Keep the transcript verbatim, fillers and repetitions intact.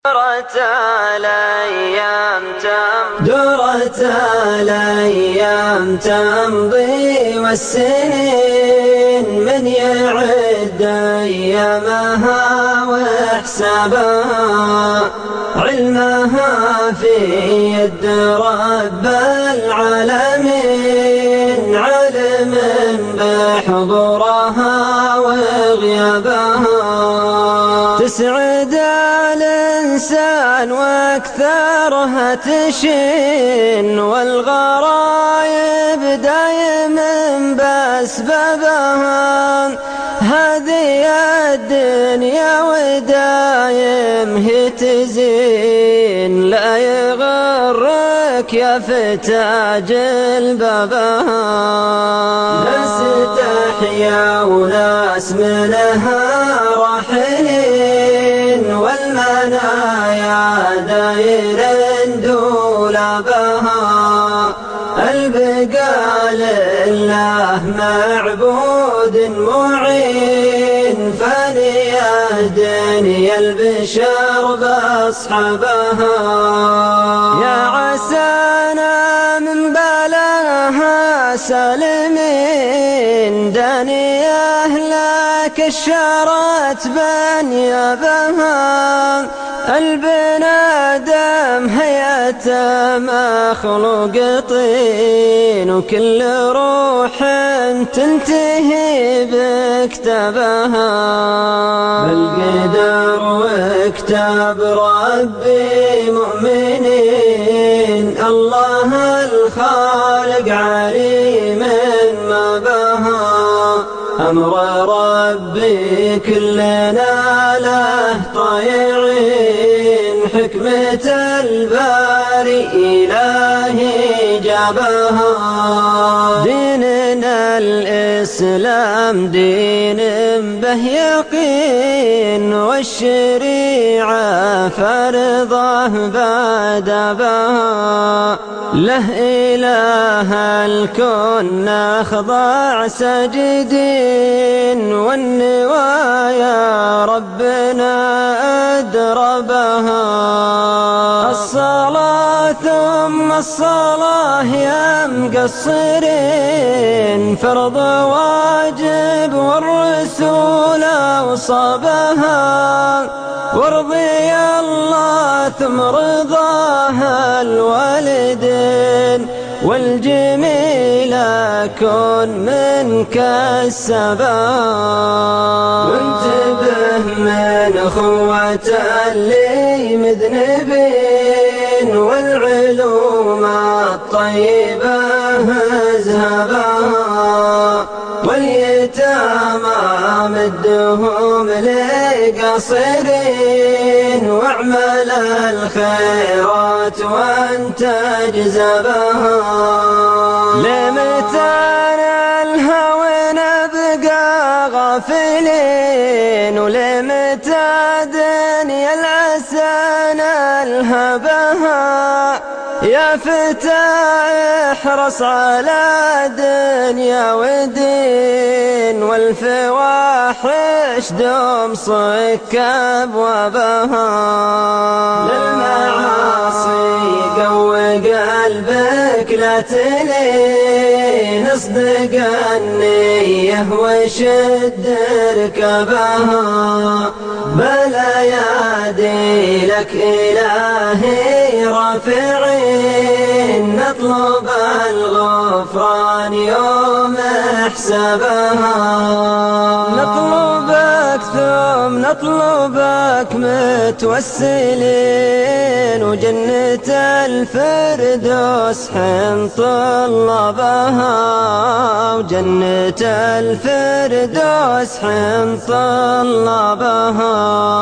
دورت الأيام تمضي دورت الأيام تمضي والسنين من يعد أيامها وحسابها علمها في يد رب العالمين علم بحضورها وغيابها تسعد الإنسان واكثرها تشين والغرايب دايم بأسبابها هذه الدنيا ودايم هي تزين لا يغرك يا فتى جلبابها ناس تحيا وناس منها راحلين والمنايا داير دولابها البقاء لله معبود معين فاني دنيا البشر باصحابها يا عسانا من بلاها سالمين دانية لك الشرت بنيابها البنادم هيئة مخلوق طين وكل روح تنتهي بكتابها بالقدر وكتاب ربي مؤمنين الله الخالق عليم ما بها أمر ربي كلنا له طيعين حكمة الباري إلهي جابها ديننا الإسلام دين به يقين والشريعة فرضه بادبها له إله الكون نخضع ساجدين والنوايا ربنا أدربها الصلاة ثم الصلاة يا مقصرين فرض واجب والرسول أوصبها وارضي الله ثم رضاها الوالدين والجميل كن منك السبب وانتبه من أخوة اللي مذنبين والعلوم الطيبة اذهبها واليتامى مدهم لقصرين واعمل الخيرات وانت جزبها لمتى الهوى نبقى غافلين ولمتى دنيا العسان الهبها يا فتى احرص على دنيا ودين والفواحش دوم صك ابوابها للمعاصي قوي قلبك لا تلين اصدق النية وشد ركبها بلا يدي لك إلهي رافعين نطلب الغفران يوم حسابها نطلبك ثم نطلبك متوسلين وجنة الفردوس حين طلبها وجنة الفردوس حين طلبها